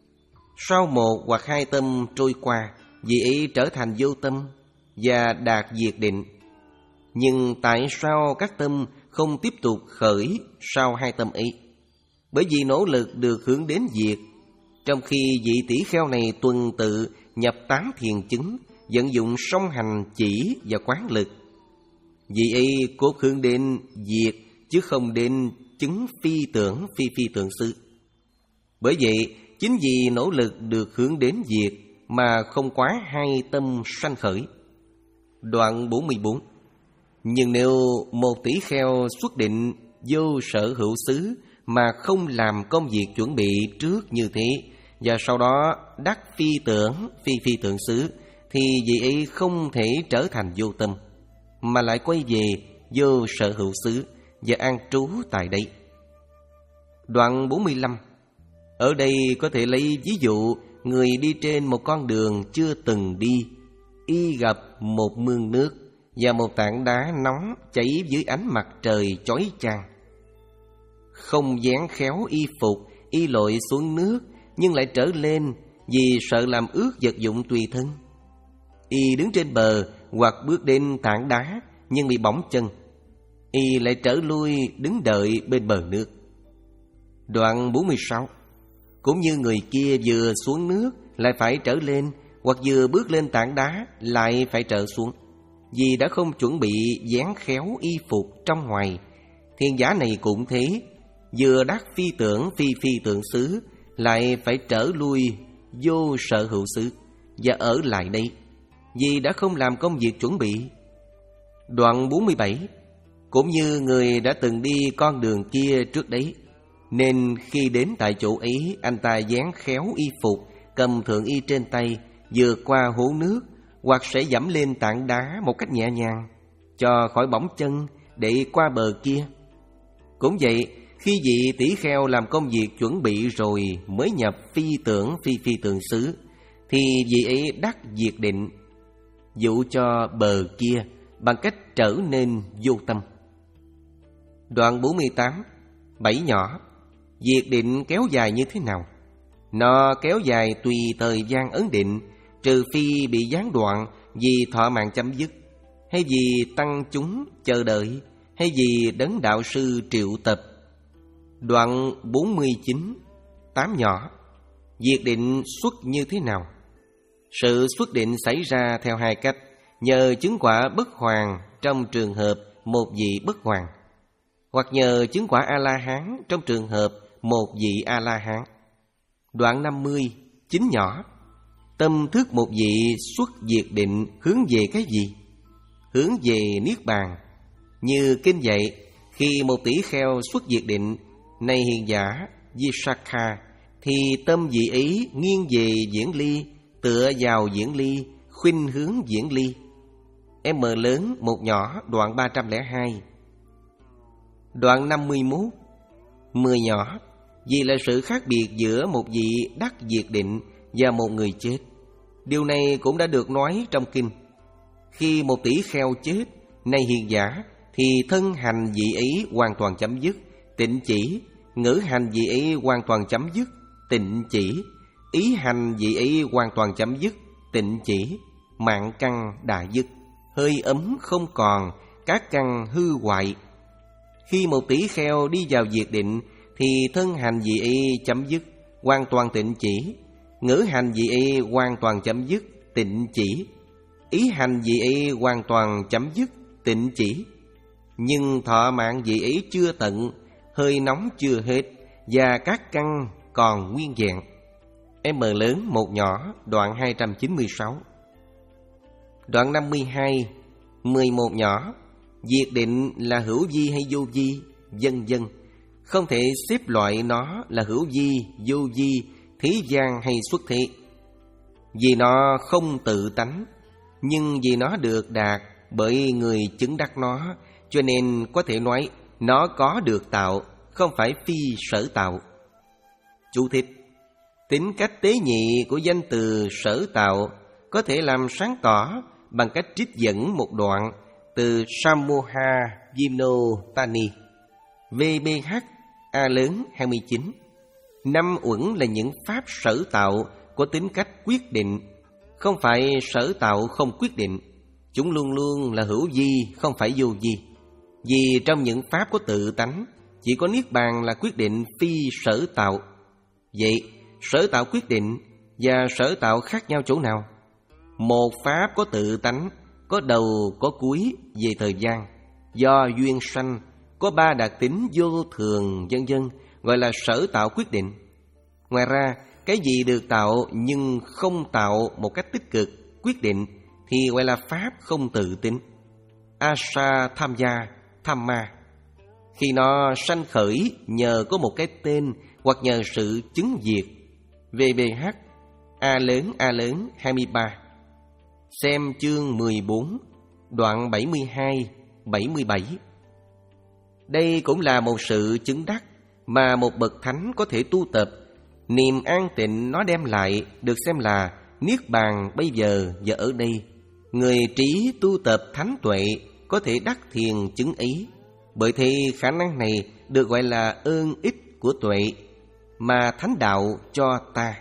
Sau một hoặc hai tâm trôi qua, vị ấy trở thành vô tâm và đạt diệt định. Nhưng tại sao các tâm không tiếp tục khởi sau hai tâm ấy? Bởi vì nỗ lực được hướng đến diệt. Trong khi vị tỷ kheo này tuần tự nhập tám thiền chứng, vận dụng song hành chỉ và quán lực, vị ấy cốt hướng đến diệt chứ không đến chứng phi tưởng phi phi tưởng xứ. Bởi vậy, chính vì nỗ lực được hướng đến diệt mà không quá hai tâm sanh khởi. Đoạn bốn mươi bốn. Nhưng nếu một tỷ kheo xuất định vô sở hữu xứ mà không làm công việc chuẩn bị trước như thế, và sau đó đắc phi tưởng, phi phi tưởng xứ, thì vị ấy không thể trở thành vô tâm, mà lại quay về vô sở hữu xứ và an trú tại đây. Đoạn bốn mươi lăm. Ở đây có thể lấy ví dụ người đi trên một con đường chưa từng đi, y gặp một mương nước và một tảng đá nóng cháy dưới ánh mặt trời chói chang. Không dán khéo y phục, y lội xuống nước, nhưng lại trở lên vì sợ làm ướt vật dụng tùy thân. Y đứng trên bờ hoặc bước đến tảng đá, nhưng bị bỏng chân. Y lại trở lui đứng đợi bên bờ nước. Đoạn bốn mươi sáu. Cũng như người kia vừa xuống nước lại phải trở lên, hoặc vừa bước lên tảng đá lại phải trở xuống, vì đã không chuẩn bị dán khéo y phục trong ngoài. Thiên giả này cũng thế, vừa đắc phi tưởng phi phi tưởng xứ lại phải trở lui vô sở hữu xứ và ở lại đây, vì đã không làm công việc chuẩn bị. Đoạn bốn mươi bảy. Cũng như người đã từng đi con đường kia trước đấy, nên khi đến tại chỗ ấy, anh ta dán khéo y phục, cầm thượng y trên tay, vượt qua hố nước, hoặc sẽ dẫm lên tảng đá một cách nhẹ nhàng, cho khỏi bỏng chân để qua bờ kia. Cũng vậy, khi vị tỷ kheo làm công việc chuẩn bị rồi mới nhập phi tưởng phi phi tưởng xứ, thì vị ấy đắc diệt định, dụ cho bờ kia bằng cách trở nên vô tâm. Đoạn bốn mươi tám. Bảy nhỏ. Diệt định kéo dài như thế nào? Nó kéo dài tùy thời gian ấn định, trừ phi bị gián đoạn vì thọ mạng chấm dứt, hay vì tăng chúng chờ đợi, hay vì đấng đạo sư triệu tập. Đoạn bốn mươi chín. Tám nhỏ. Diệt định xuất như thế nào? Sự xuất định xảy ra theo hai cách: nhờ chứng quả bất hoàn trong trường hợp một vị bất hoàn, hoặc nhờ chứng quả A-la-hán trong trường hợp một vị A-la-hán. Đoạn năm mươi. Chín nhỏ. Tâm thức một vị xuất diệt định hướng về cái gì? Hướng về Niết Bàn. Như kinh dạy, khi một tỷ kheo xuất diệt định, này hiền giả Visakha, thì tâm vị ấy nghiêng về diễn ly, tựa vào diễn ly, khuynh hướng diễn ly. M lớn một nhỏ. Đoạn ba trăm lẻ hai. Đoạn năm mươi mốt. Mười nhỏ. Vì là sự khác biệt giữa một vị đắc diệt định và một người chết. Điều này cũng đã được nói trong kinh. Khi một tỷ kheo chết, này hiền giả, thì thân hành vị ấy hoàn toàn chấm dứt, tịnh chỉ. Ngữ hành vị ấy hoàn toàn chấm dứt, tịnh chỉ. Ý hành vị ấy hoàn toàn chấm dứt, tịnh chỉ. Mạng căn đã dứt, hơi ấm không còn, các căn hư hoại. Khi một tỷ kheo đi vào diệt định, thì thân hành vị ấy chấm dứt, hoàn toàn tịnh chỉ. Ngữ hành vị ấy hoàn toàn chấm dứt, tịnh chỉ. Ý hành vị ấy hoàn toàn chấm dứt, tịnh chỉ. Nhưng thọ mạng vị ấy chưa tận, hơi nóng chưa hết, và các căn còn nguyên vẹn. M lớn một nhỏ. Đoạn hai trăm chín mươi sáu. Đoạn năm mươi hai. Mười một nhỏ. Diệt định là hữu vi hay vô vi, vân vân. Không thể xếp loại nó là hữu vi, vô vi, thế gian hay xuất thế. Vì nó không tự tánh, nhưng vì nó được đạt bởi người chứng đắc nó, cho nên có thể nói nó có được tạo, không phải phi sở tạo. Chú thích: tính cách tế nhị của danh từ sở tạo có thể làm sáng tỏ bằng cách trích dẫn một đoạn từ Samoha Vimnotani. vê bê hát A lớn hai mươi chín. Năm uẩn là những pháp sở tạo có tính cách quyết định, không phải sở tạo không quyết định. Chúng luôn luôn là hữu vi, không phải vô vi. Vì trong những pháp có tự tánh, chỉ có Niết Bàn là quyết định phi sở tạo. Vậy, sở tạo quyết định và sở tạo khác nhau chỗ nào? Một pháp có tự tánh, có đầu có cuối về thời gian, do duyên sanh, có ba đặc tính vô thường, vân vân, gọi là sở tạo quyết định. Ngoài ra, cái gì được tạo nhưng không tạo một cách tích cực, quyết định, thì gọi là pháp không tự tính. Asa tham gia, tham ma. Khi nó sanh khởi nhờ có một cái tên hoặc nhờ sự chứng diệt. vê bê hát A lớn A lớn hai mươi ba. Xem chương mười bốn, đoạn bảy mươi hai, bảy mươi bảy. Đây cũng là một sự chứng đắc mà một bậc thánh có thể tu tập. Niềm an tịnh nó đem lại được xem là niết bàn bây giờ và ở đây. Người trí tu tập thánh tuệ có thể đắc thiền chứng ý. Bởi thế khả năng này được gọi là ơn ích của tuệ mà thánh đạo cho ta.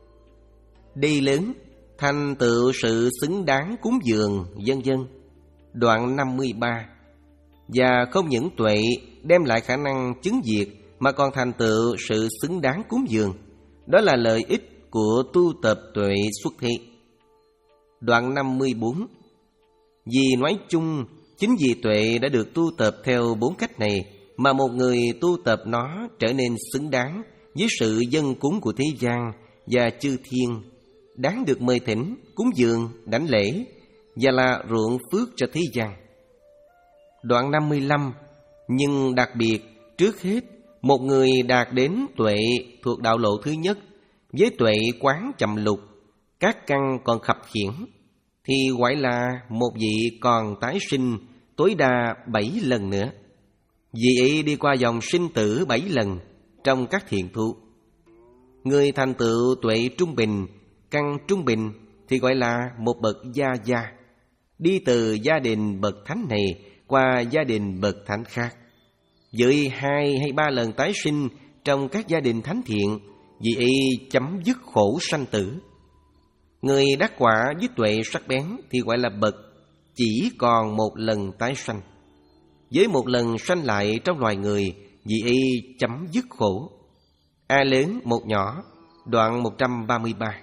Đây lớn, thành tựu sự xứng đáng cúng dường, vân vân. Đoạn năm mươi ba. Và không những tuệ đem lại khả năng chứng diệt mà còn thành tựu sự xứng đáng cúng dường. Đó là lợi ích của tu tập tuệ xuất thế. Đoạn năm mươi bốn. Vì nói chung, chính vì tuệ đã được tu tập theo bốn cách này mà một người tu tập nó trở nên xứng đáng với sự dâng cúng của thế gian và chư thiên, đáng được mời thỉnh, cúng dường, đảnh lễ và là ruộng phước cho thế gian. Đoạn năm mươi lăm. Nhưng đặc biệt, trước hết, một người đạt đến tuệ thuộc đạo lộ thứ nhất với tuệ quán chậm lục, các căn còn khập khiễng, thì gọi là một vị còn tái sinh tối đa bảy lần nữa. Vị ấy đi qua dòng sinh tử bảy lần trong các thiện thụ. Người thành tựu tuệ trung bình, căn trung bình thì gọi là một bậc gia gia, đi từ gia đình bậc thánh này qua gia đình bậc thánh khác. Với hai hay ba lần tái sinh trong các gia đình thánh thiện, vị ấy chấm dứt khổ sanh tử. Người đắc quả với tuệ sắc bén thì gọi là bậc chỉ còn một lần tái sanh. Với một lần sanh lại trong loài người, vị ấy chấm dứt khổ. A lớn một nhỏ. Đoạn một trăm ba mươi ba.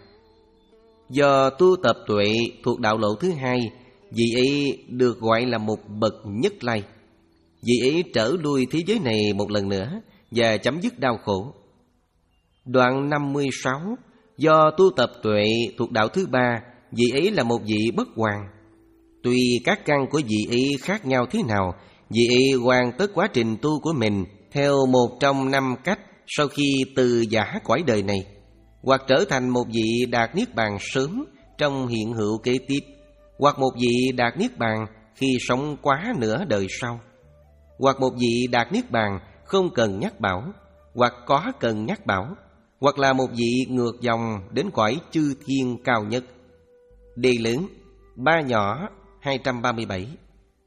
Do tu tập tuệ thuộc đạo lộ thứ hai, vị ấy được gọi là một bậc nhất lai. Vị ấy trở lui thế giới này một lần nữa và chấm dứt đau khổ. Đoạn năm mươi sáu. Do tu tập tuệ thuộc đạo thứ ba, vị ấy là một vị bất hoàn. Tuy các căn của vị ấy khác nhau thế nào, vị ấy hoàn tất quá trình tu của mình theo một trong năm cách sau khi từ giả cõi đời này, hoặc trở thành một vị đạt niết bàn sớm trong hiện hữu kế tiếp, hoặc một vị đạt niết bàn khi sống quá nửa đời sau, hoặc một vị đạt niết bàn không cần nhắc bảo, hoặc có cần nhắc bảo, hoặc là một vị ngược dòng đến cõi chư thiên cao nhất. Đề lớn, ba nhỏ, hai trăm ba mươi bảy.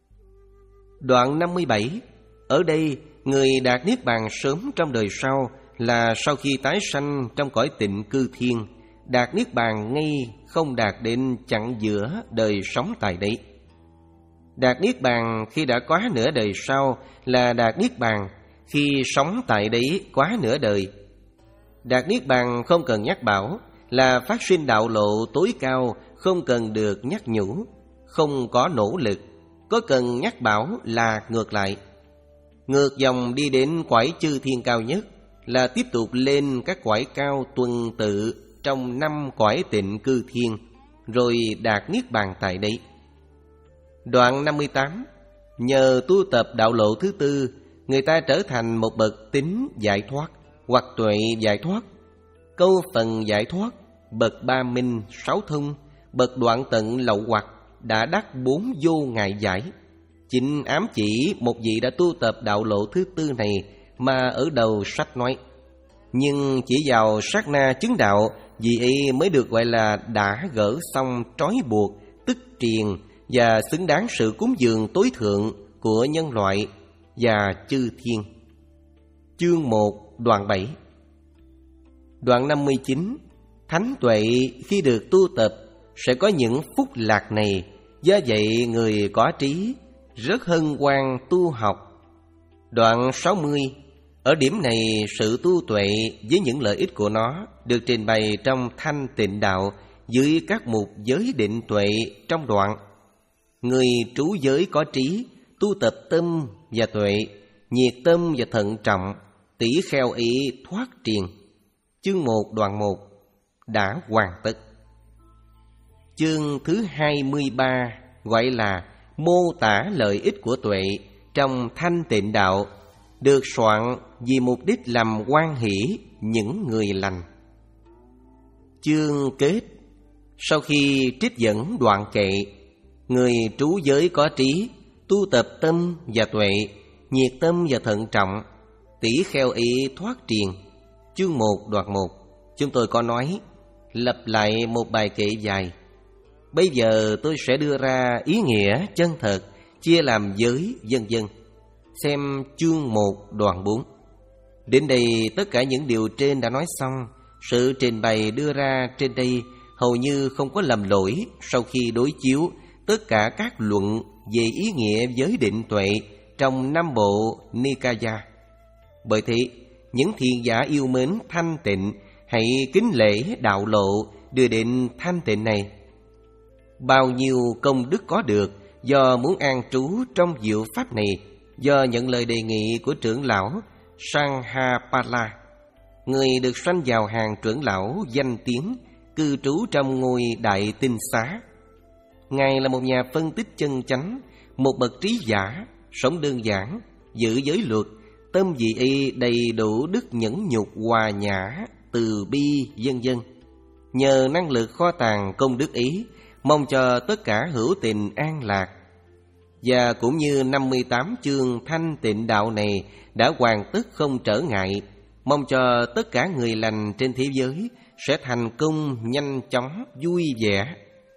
Đoạn năm mươi bảy. Ở đây, người đạt niết bàn sớm trong đời sau là sau khi tái sanh trong cõi tịnh cư thiên, đạt niết bàn ngay không đạt đến chặng giữa đời sống tại đây. Đạt niết bàn khi đã quá nửa đời sau là đạt niết bàn khi sống tại đấy quá nửa đời. Đạt niết bàn không cần nhắc bảo là phát sinh đạo lộ tối cao, không cần được nhắc nhủ, không có nỗ lực. Có cần nhắc bảo là ngược lại. Ngược dòng đi đến cõi chư thiên cao nhất là tiếp tục lên các cõi cao tuần tự trong năm cõi tịnh cư thiên, rồi đạt niết bàn tại đây. Đoạn năm mươi tám. Nhờ tu tập đạo lộ thứ tư, người ta trở thành một bậc tín giải thoát hoặc tuệ giải thoát, câu phần giải thoát, bậc ba minh sáu thông, bậc đoạn tận lậu hoặc, đã đắc bốn vô ngại giải. Chính ám chỉ một vị đã tu tập đạo lộ thứ tư này mà ở đầu sách nói. Nhưng chỉ vào sát na chứng đạo, vị ấy mới được gọi là đã gỡ xong trói buộc, tức triền và xứng đáng sự cúng dường tối thượng của nhân loại và chư thiên. Chương một, đoạn bảy. Đoạn năm mươi chín. Thánh tuệ khi được tu tập sẽ có những phúc lạc này, do vậy người có trí rất hân hoan tu học. Đoạn sáu mươi. Ở điểm này, sự tu tuệ với những lợi ích của nó được trình bày trong Thanh Tịnh Đạo dưới các mục giới định tuệ trong đoạn. Người trú giới có trí, tu tập tâm và tuệ, nhiệt tâm và thận trọng, tỷ kheo ý thoát triền. Chương một, đoạn một đã hoàn tất. Chương thứ hai mươi ba gọi là mô tả lợi ích của tuệ trong thanh tịnh đạo, được soạn vì mục đích làm hoan hỷ những người lành. Chương kết. Sau khi trích dẫn đoạn kệ, người trú giới có trí, tu tập tâm và tuệ, nhiệt tâm và thận trọng, tỷ kheo ý thoát triền. Chương một đoạn một, chúng tôi có nói, lặp lại một bài kệ dài. Bây giờ tôi sẽ đưa ra ý nghĩa chân thật, chia làm giới vân vân. Xem chương một đoạn bốn. Đến đây tất cả những điều trên đã nói xong. Sự trình bày đưa ra trên đây hầu như không có lầm lỗi sau khi đối chiếu tất cả các luận về ý nghĩa giới định tuệ trong năm bộ Nikaya. Bởi thế, những thiền giả yêu mến thanh tịnh hãy kính lễ đạo lộ đưa đến thanh tịnh này. Bao nhiêu công đức có được do muốn an trú trong diệu pháp này, do nhận lời đề nghị của trưởng lão Sanghapala, người được sanh vào hàng trưởng lão danh tiếng, cư trú trong ngôi đại tinh xá. Ngài là một nhà phân tích chân chánh, một bậc trí giả, sống đơn giản, giữ giới luật, tâm vị y đầy đủ đức nhẫn nhục, hòa nhã, từ bi, vân vân. Nhờ năng lực kho tàng công đức ý, mong cho tất cả hữu tình an lạc. Và cũng như năm mươi tám chương thanh tịnh đạo này đã hoàn tất không trở ngại, mong cho tất cả người lành trên thế giới sẽ thành công nhanh chóng, vui vẻ.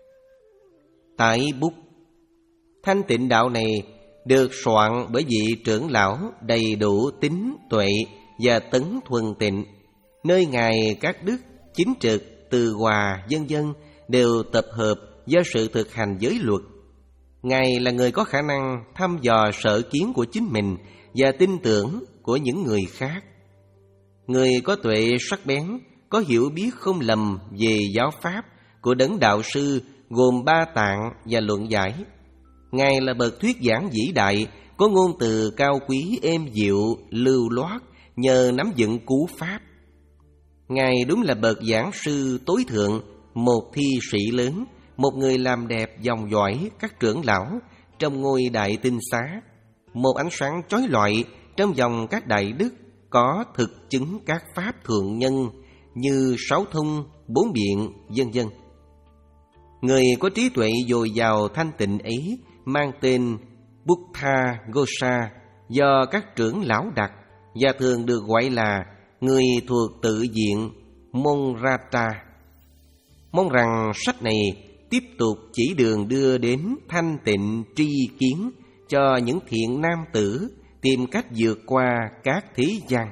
Tại bút, thanh tịnh đạo này được soạn bởi vị trưởng lão đầy đủ tín tuệ và tấn thuần tịnh, nơi ngài các đức chính trực, từ hòa, vân vân đều tập hợp do sự thực hành giới luật. Ngài là người có khả năng thăm dò sở kiến của chính mình và tin tưởng của những người khác. Người có tuệ sắc bén, có hiểu biết không lầm về giáo pháp của đấng đạo sư gồm ba tạng và luận giải. Ngài là bậc thuyết giảng vĩ đại, có ngôn từ cao quý êm dịu, lưu loát nhờ nắm vững cú pháp. Ngài đúng là bậc giảng sư tối thượng, một thi sĩ lớn, một người làm đẹp dòng dõi các trưởng lão trong ngôi đại tinh xá, một ánh sáng chói lọi trong dòng các đại đức có thực chứng các pháp thượng nhân như sáu thông, bốn biện, vân vân. Người có trí tuệ dồi dào thanh tịnh ấy mang tên Buddha Ghosa do các trưởng lão đặt và thường được gọi là người thuộc tự viện Monrata. Mong rằng sách này tiếp tục chỉ đường đưa đến thanh tịnh tri kiến cho những thiện nam tử tìm cách vượt qua các thế gian.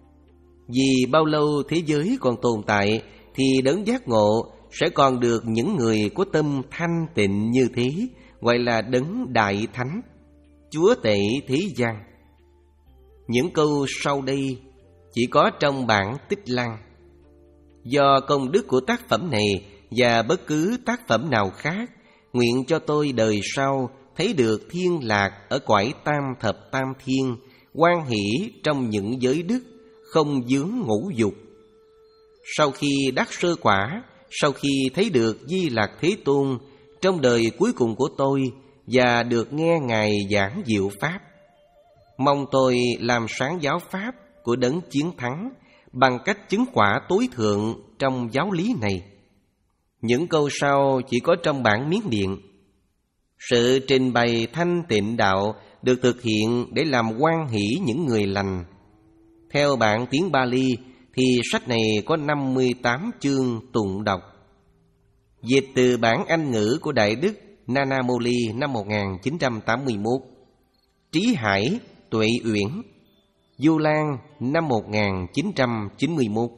Vì bao lâu thế giới còn tồn tại thì đấng giác ngộ sẽ còn được những người có tâm thanh tịnh như thế gọi là đấng đại thánh, chúa tể thế gian. Những câu sau đây chỉ có trong bản Tích Lăng. Do công đức của tác phẩm này và bất cứ tác phẩm nào khác, nguyện cho tôi đời sau thấy được thiên lạc ở cõi tam thập tam thiên, hoan hỷ trong những giới đức, không vướng ngũ dục. Sau khi đắc sơ quả, sau khi thấy được Di Lặc Thế Tôn trong đời cuối cùng của tôi và được nghe Ngài giảng diệu pháp, mong tôi làm sáng giáo pháp của đấng chiến thắng bằng cách chứng quả tối thượng trong giáo lý này. Những câu sau chỉ có trong bản Miến Điện. Sự trình bày thanh tịnh đạo được thực hiện để làm hoan hỷ những người lành. Theo bản tiếng Bali thì sách này có năm mươi tám chương tụng đọc. Dịch từ bản Anh ngữ của Đại Đức Nanamoli năm một nghìn chín trăm tám mươi mốt. Trí Hải, Tuệ Uyển, Du Lan năm một nghìn chín trăm chín mươi mốt.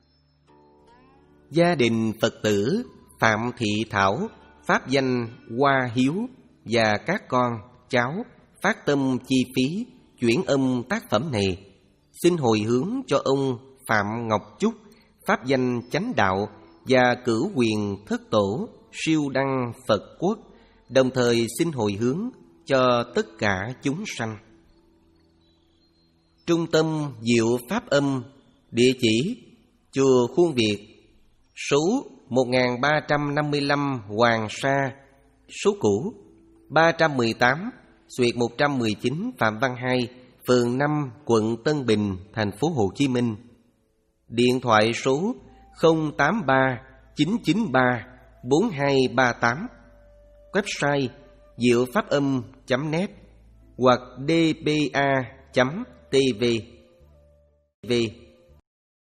Gia đình Phật tử Phạm Thị Thảo, pháp danh Hoa Hiếu và các con, cháu phát tâm chi phí chuyển âm tác phẩm này, xin hồi hướng cho ông Phạm Ngọc Chúc, pháp danh Chánh Đạo và cửu quyền thất tổ siêu đăng Phật quốc, đồng thời xin hồi hướng cho tất cả chúng sanh. Trung tâm Diệu Pháp Âm, địa chỉ chùa Khuôn Việt, số một nghìn ba trăm năm mươi lăm Hoàng Sa, số cũ ba trăm mười tám xuyệt một trăm mười chín Phạm Văn Hai, phường năm, quận Tân Bình, thành phố Hồ Chí Minh. Điện thoại số không tám ba chín chín ba bốn hai ba tám. Website diệu pháp âm chấm net hoặc d b a chấm t v.